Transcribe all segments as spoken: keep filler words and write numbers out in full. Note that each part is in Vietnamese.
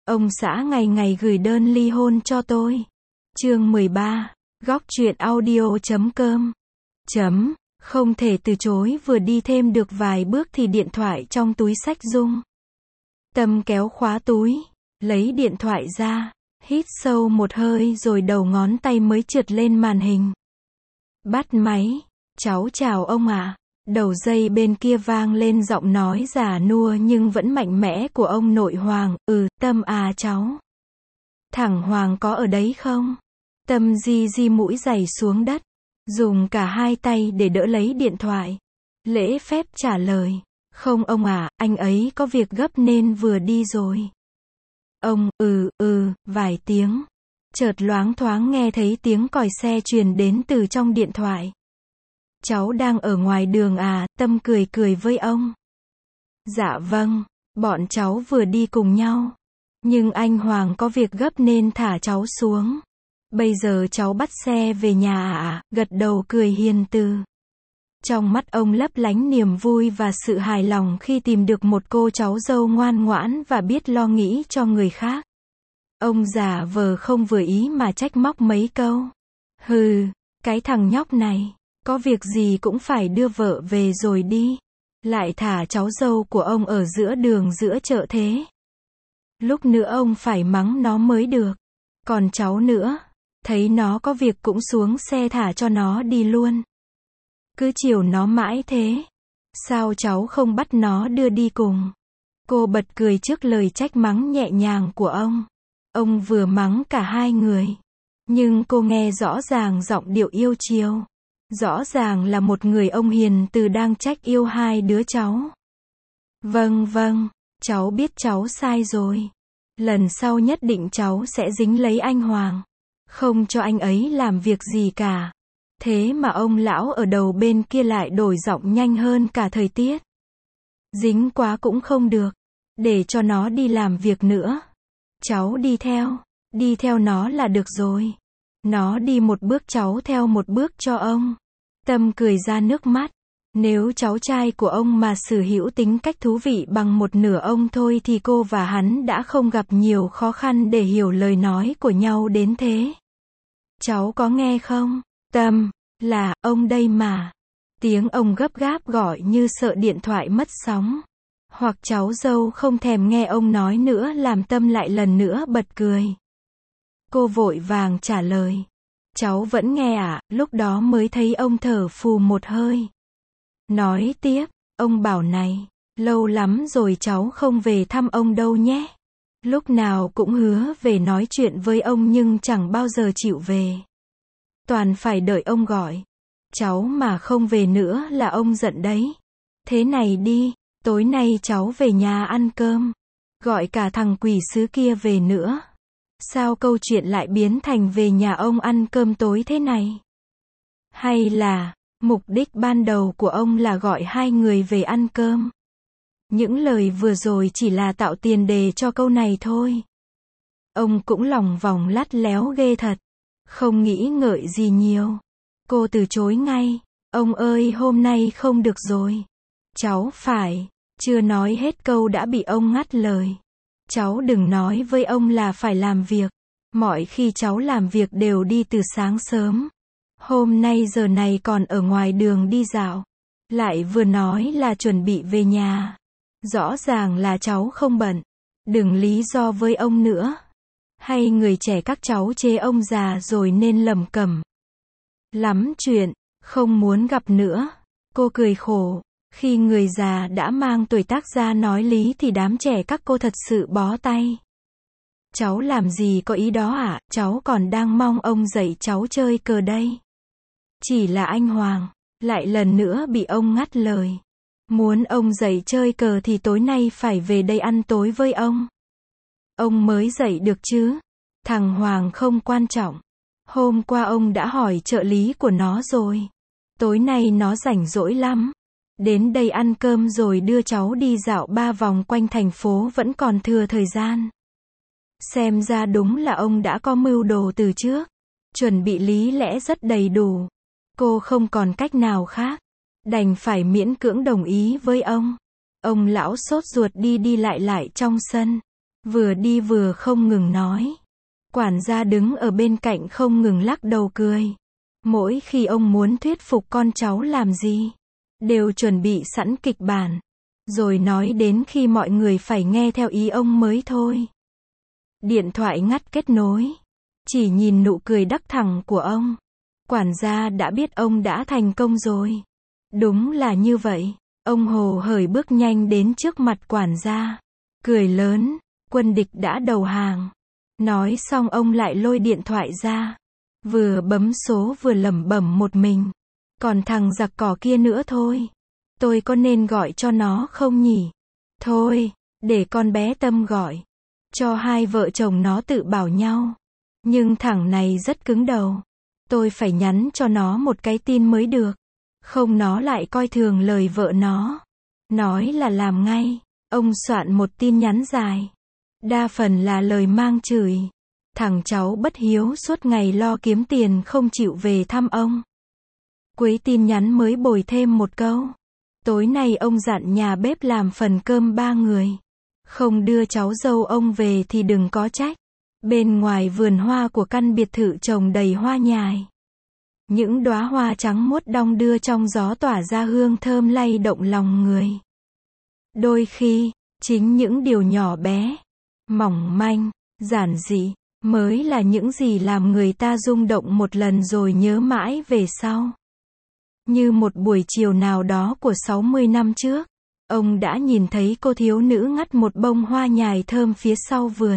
Ông xã ngày ngày gửi đơn ly hôn cho tôi. Chương mười ba. Góc truyện audio chấm com. Chấm. Không thể từ chối, vừa đi thêm được vài bước thì điện thoại trong túi xách rung. Tâm kéo khóa túi, lấy điện thoại ra, hít sâu một hơi rồi đầu ngón tay mới trượt lên màn hình. Bắt máy. Cháu chào ông ạ. Đầu dây bên kia vang lên giọng nói già nua nhưng vẫn mạnh mẽ của ông nội Hoàng. Ừ, Tâm à cháu. Thằng Hoàng có ở đấy không? Tâm di di mũi giày xuống đất, dùng cả hai tay để đỡ lấy điện thoại. Lễ phép trả lời. Không ông à, anh ấy có việc gấp nên vừa đi rồi. Ông, ừ, ừ, vài tiếng. Chợt loáng thoáng nghe thấy tiếng còi xe truyền đến từ trong điện thoại. Cháu đang ở ngoài đường à? Tâm cười cười với ông. Dạ vâng, bọn cháu vừa đi cùng nhau. Nhưng anh Hoàng có việc gấp nên thả cháu xuống. Bây giờ cháu bắt xe về nhà à? Gật đầu cười hiền từ. Trong mắt ông lấp lánh niềm vui và sự hài lòng khi tìm được một cô cháu dâu ngoan ngoãn và biết lo nghĩ cho người khác. Ông giả vờ không vừa ý mà trách móc mấy câu. Hừ, cái thằng nhóc này, có việc gì cũng phải đưa vợ về rồi đi. Lại thả cháu dâu của ông ở giữa đường giữa chợ thế. Lúc nữa ông phải mắng nó mới được. Còn cháu nữa, thấy nó có việc cũng xuống xe thả cho nó đi luôn. Cứ chiều nó mãi thế. Sao cháu không bắt nó đưa đi cùng? Cô bật cười trước lời trách mắng nhẹ nhàng của ông. Ông vừa mắng cả hai người. Nhưng cô nghe rõ ràng giọng điệu yêu chiều. Rõ ràng là một người ông hiền từ đang trách yêu hai đứa cháu. Vâng vâng, cháu biết cháu sai rồi. Lần sau nhất định cháu sẽ dính lấy anh Hoàng. Không cho anh ấy làm việc gì cả. Thế mà ông lão ở đầu bên kia lại đổi giọng nhanh hơn cả thời tiết. Dính quá cũng không được. Để cho nó đi làm việc nữa. Cháu đi theo. Đi theo nó là được rồi. Nó đi một bước cháu theo một bước cho ông. Tâm cười ra nước mắt. Nếu cháu trai của ông mà sở hữu tính cách thú vị bằng một nửa ông thôi thì cô và hắn đã không gặp nhiều khó khăn để hiểu lời nói của nhau đến thế. Cháu có nghe không? Tâm, là, ông đây mà. Tiếng ông gấp gáp gọi như sợ điện thoại mất sóng. Hoặc cháu dâu không thèm nghe ông nói nữa làm Tâm lại lần nữa bật cười. Cô vội vàng trả lời. Cháu vẫn nghe ạ, à, lúc đó mới thấy ông thở phù một hơi. Nói tiếp, ông bảo này, lâu lắm rồi cháu không về thăm ông đâu nhé. Lúc nào cũng hứa về nói chuyện với ông nhưng chẳng bao giờ chịu về. Toàn phải đợi ông gọi. Cháu mà không về nữa là ông giận đấy. Thế này đi, tối nay cháu về nhà ăn cơm. Gọi cả thằng quỷ sứ kia về nữa. Sao câu chuyện lại biến thành về nhà ông ăn cơm tối thế này? Hay là, mục đích ban đầu của ông là gọi hai người về ăn cơm? Những lời vừa rồi chỉ là tạo tiền đề cho câu này thôi. Ông cũng lòng vòng lắt léo ghê thật. Không nghĩ ngợi gì nhiều. Cô từ chối ngay. Ông ơi hôm nay không được rồi. Cháu phải. Chưa nói hết câu đã bị ông ngắt lời. Cháu đừng nói với ông là phải làm việc. Mọi khi cháu làm việc đều đi từ sáng sớm. Hôm nay giờ này còn ở ngoài đường đi dạo. Lại vừa nói là chuẩn bị về nhà. Rõ ràng là cháu không bận. Đừng lý do với ông nữa. Hay người trẻ các cháu chê ông già rồi nên lẩm cẩm. Lắm chuyện, không muốn gặp nữa. Cô cười khổ. Khi người già đã mang tuổi tác ra nói lý thì đám trẻ các cô thật sự bó tay. Cháu làm gì có ý đó ạ, à? Cháu còn đang mong ông dạy cháu chơi cờ đây. Chỉ là anh Hoàng, lại lần nữa bị ông ngắt lời. Muốn ông dạy chơi cờ thì tối nay phải về đây ăn tối với ông. Ông mới dạy được chứ. Thằng Hoàng không quan trọng. Hôm qua ông đã hỏi trợ lý của nó rồi. Tối nay nó rảnh rỗi lắm. Đến đây ăn cơm rồi đưa cháu đi dạo ba vòng quanh thành phố vẫn còn thừa thời gian. Xem ra đúng là ông đã có mưu đồ từ trước. Chuẩn bị lý lẽ rất đầy đủ. Cô không còn cách nào khác. Đành phải miễn cưỡng đồng ý với ông. Ông lão sốt ruột đi đi lại lại trong sân. vừa đi vừa không ngừng nói. Quản gia đứng ở bên cạnh không ngừng lắc đầu cười. Mỗi khi ông muốn thuyết phục con cháu làm gì, đều chuẩn bị sẵn kịch bản, rồi nói đến khi mọi người phải nghe theo ý ông mới thôi. Điện thoại ngắt kết nối. Chỉ nhìn nụ cười đắc thẳng của ông, quản gia đã biết ông đã thành công rồi. Đúng là như vậy. Ông hồ hởi bước nhanh đến trước mặt quản gia, cười lớn, quân địch đã đầu hàng. Nói xong ông lại lôi điện thoại ra, vừa bấm số vừa lẩm bẩm một mình. Còn thằng giặc cỏ kia nữa thôi. Tôi có nên gọi cho nó không nhỉ? Thôi, để con bé Tâm gọi. Cho hai vợ chồng nó tự bảo nhau. Nhưng thằng này rất cứng đầu. Tôi phải nhắn cho nó một cái tin mới được. Không nó lại coi thường lời vợ nó. Nói là làm ngay. Ông soạn một tin nhắn dài. Đa phần là lời mang chửi. Thằng cháu bất hiếu suốt ngày lo kiếm tiền không chịu về thăm ông. Cuối tin nhắn mới bồi thêm một câu. Tối nay ông dặn nhà bếp làm phần cơm ba người. Không đưa cháu dâu ông về thì đừng có trách. Bên ngoài vườn hoa của căn biệt thự trồng đầy hoa nhài. Những đóa hoa trắng muốt đong đưa trong gió tỏa ra hương thơm lay động lòng người. Đôi khi, chính những điều nhỏ bé, mỏng manh, giản dị, mới là những gì làm người ta rung động một lần rồi nhớ mãi về sau. Như một buổi chiều nào đó của sáu mươi năm trước, ông đã nhìn thấy cô thiếu nữ ngắt một bông hoa nhài thơm phía sau vườn.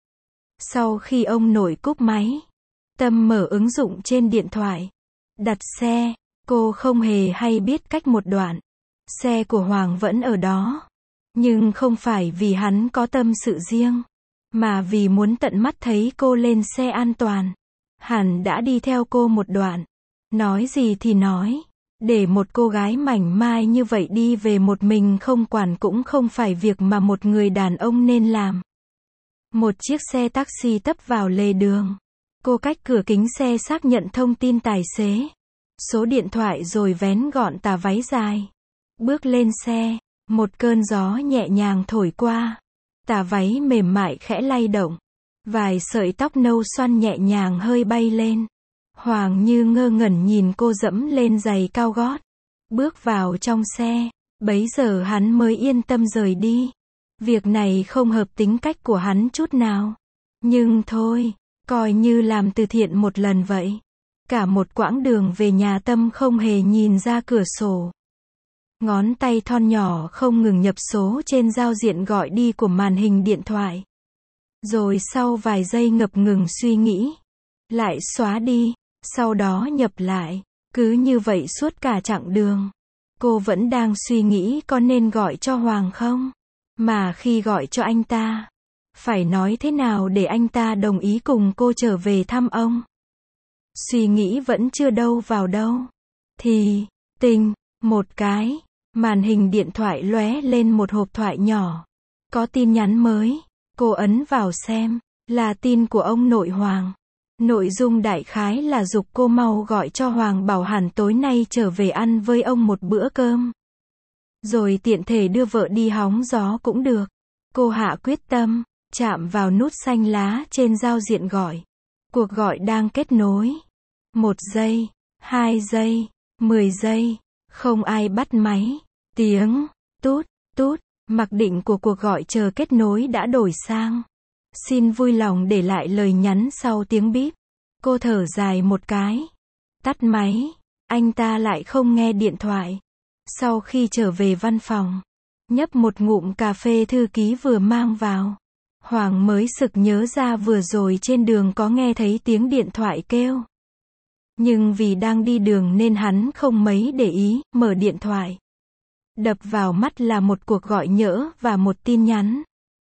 Sau khi ông nội cúp máy, Tâm mở ứng dụng trên điện thoại, đặt xe, cô không hề hay biết cách một đoạn. Xe của Hoàng vẫn ở đó. Nhưng không phải vì hắn có tâm sự riêng, mà vì muốn tận mắt thấy cô lên xe an toàn. Hắn đã đi theo cô một đoạn. Nói gì thì nói. Để một cô gái mảnh mai như vậy đi về một mình không quản cũng không phải việc mà một người đàn ông nên làm. Một chiếc xe taxi tấp vào lề đường. Cô cách cửa kính xe xác nhận thông tin tài xế, số điện thoại rồi vén gọn tà váy dài. Bước lên xe, một cơn gió nhẹ nhàng thổi qua. Tà váy mềm mại khẽ lay động. Vài sợi tóc nâu xoăn nhẹ nhàng hơi bay lên. Hoàng như ngơ ngẩn nhìn cô dẫm lên giày cao gót. Bước vào trong xe, bấy giờ hắn mới yên tâm rời đi. Việc này không hợp tính cách của hắn chút nào. Nhưng thôi, coi như làm từ thiện một lần vậy. Cả một quãng đường về nhà Tâm không hề nhìn ra cửa sổ. Ngón tay thon nhỏ không ngừng nhập số trên giao diện gọi đi của màn hình điện thoại. Rồi sau vài giây ngập ngừng suy nghĩ, lại xóa đi, sau đó nhập lại. Cứ như vậy suốt cả chặng đường. Cô vẫn đang suy nghĩ có nên gọi cho Hoàng không? Mà khi gọi cho anh ta, phải nói thế nào để anh ta đồng ý cùng cô trở về thăm ông? Suy nghĩ vẫn chưa đâu vào đâu. Thì, tình, một cái, màn hình điện thoại lóe lên một hộp thoại nhỏ. Có tin nhắn mới. Cô ấn vào xem. Là tin của ông nội Hoàng. Nội dung đại khái là giục cô mau gọi cho Hoàng bảo hẳn tối nay trở về ăn với ông một bữa cơm. Rồi tiện thể đưa vợ đi hóng gió cũng được. Cô hạ quyết tâm, chạm vào nút xanh lá trên giao diện gọi. Cuộc gọi đang kết nối. Một giây, hai giây, mười giây, không ai bắt máy. Tiếng, tút, tút, mặc định của cuộc gọi chờ kết nối đã đổi sang. Xin vui lòng để lại lời nhắn sau tiếng bíp. Cô thở dài một cái. Tắt máy. Anh ta lại không nghe điện thoại. Sau khi trở về văn phòng, nhấp một ngụm cà phê thư ký vừa mang vào, Hoàng mới sực nhớ ra vừa rồi trên đường có nghe thấy tiếng điện thoại kêu. Nhưng vì đang đi đường nên hắn không mấy để ý, mở điện thoại. Đập vào mắt là một cuộc gọi nhỡ và một tin nhắn.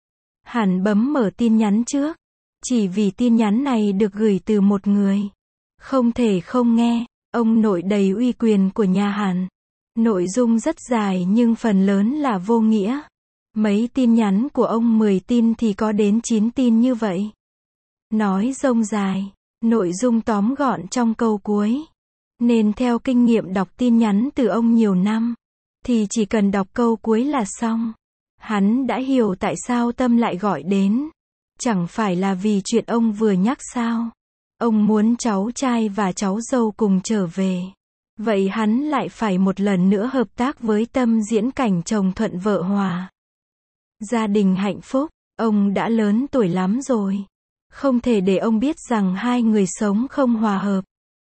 Hắn bấm mở tin nhắn trước, chỉ vì tin nhắn này được gửi từ một người. Không thể không nghe, ông nội đầy uy quyền của nhà hắn. Nội dung rất dài nhưng phần lớn là vô nghĩa. Mấy tin nhắn của ông mười tin thì có đến chín tin như vậy. Nói rông dài, nội dung tóm gọn trong câu cuối. Nên theo kinh nghiệm đọc tin nhắn từ ông nhiều năm, thì chỉ cần đọc câu cuối là xong. Hắn đã hiểu tại sao Tâm lại gọi đến. Chẳng phải là vì chuyện ông vừa nhắc sao? Ông muốn cháu trai và cháu dâu cùng trở về. Vậy hắn lại phải một lần nữa hợp tác với Tâm diễn cảnh chồng thuận vợ hòa. Gia đình hạnh phúc, ông đã lớn tuổi lắm rồi. Không thể để ông biết rằng hai người sống không hòa hợp.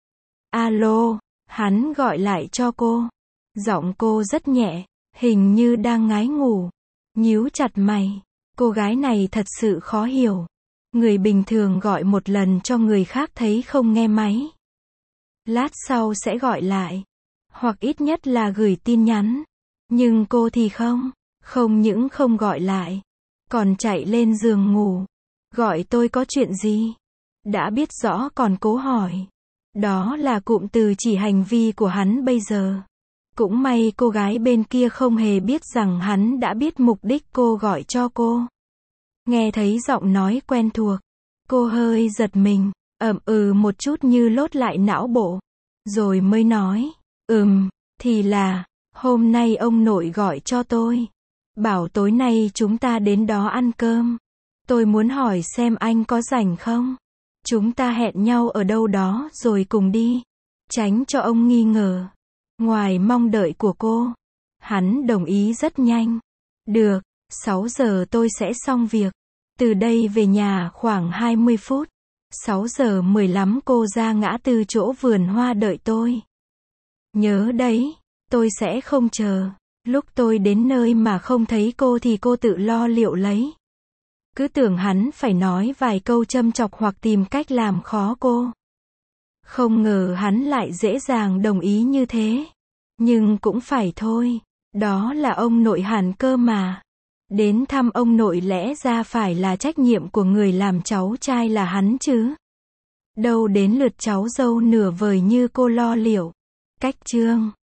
Alo, hắn gọi lại cho cô. Giọng cô rất nhẹ, hình như đang ngái ngủ. Nhíu chặt mày, cô gái này thật sự khó hiểu. Người bình thường gọi một lần cho người khác thấy không nghe máy. Lát sau sẽ gọi lại. Hoặc ít nhất là gửi tin nhắn. Nhưng cô thì không. Không những không gọi lại. Còn chạy lên giường ngủ. Gọi tôi có chuyện gì? Đã biết rõ còn cố hỏi. Đó là cụm từ chỉ hành vi của hắn bây giờ. Cũng may cô gái bên kia không hề biết rằng hắn đã biết mục đích cô gọi cho cô. Nghe thấy giọng nói quen thuộc. Cô hơi giật mình, ậm ừ một chút như lốt lại não bộ. Rồi mới nói, ừm, thì là, hôm nay ông nội gọi cho tôi. Bảo tối nay chúng ta đến đó ăn cơm. Tôi muốn hỏi xem anh có rảnh không? Chúng ta hẹn nhau ở đâu đó rồi cùng đi. Tránh cho ông nghi ngờ. Ngoài mong đợi của cô, hắn đồng ý rất nhanh. Được, sáu giờ tôi sẽ xong việc. Từ đây về nhà khoảng hai mươi phút. sáu giờ mười lăm cô ra ngã tư chỗ vườn hoa đợi tôi. Nhớ đấy, tôi sẽ không chờ. Lúc tôi đến nơi mà không thấy cô thì cô tự lo liệu lấy. Cứ tưởng hắn phải nói vài câu châm chọc hoặc tìm cách làm khó cô. Không ngờ hắn lại dễ dàng đồng ý như thế. Nhưng cũng phải thôi. Đó là ông nội hắn cơ mà. Đến thăm ông nội lẽ ra phải là trách nhiệm của người làm cháu trai là hắn chứ. Đâu đến lượt cháu dâu nửa vời như cô lo liệu. Cách chương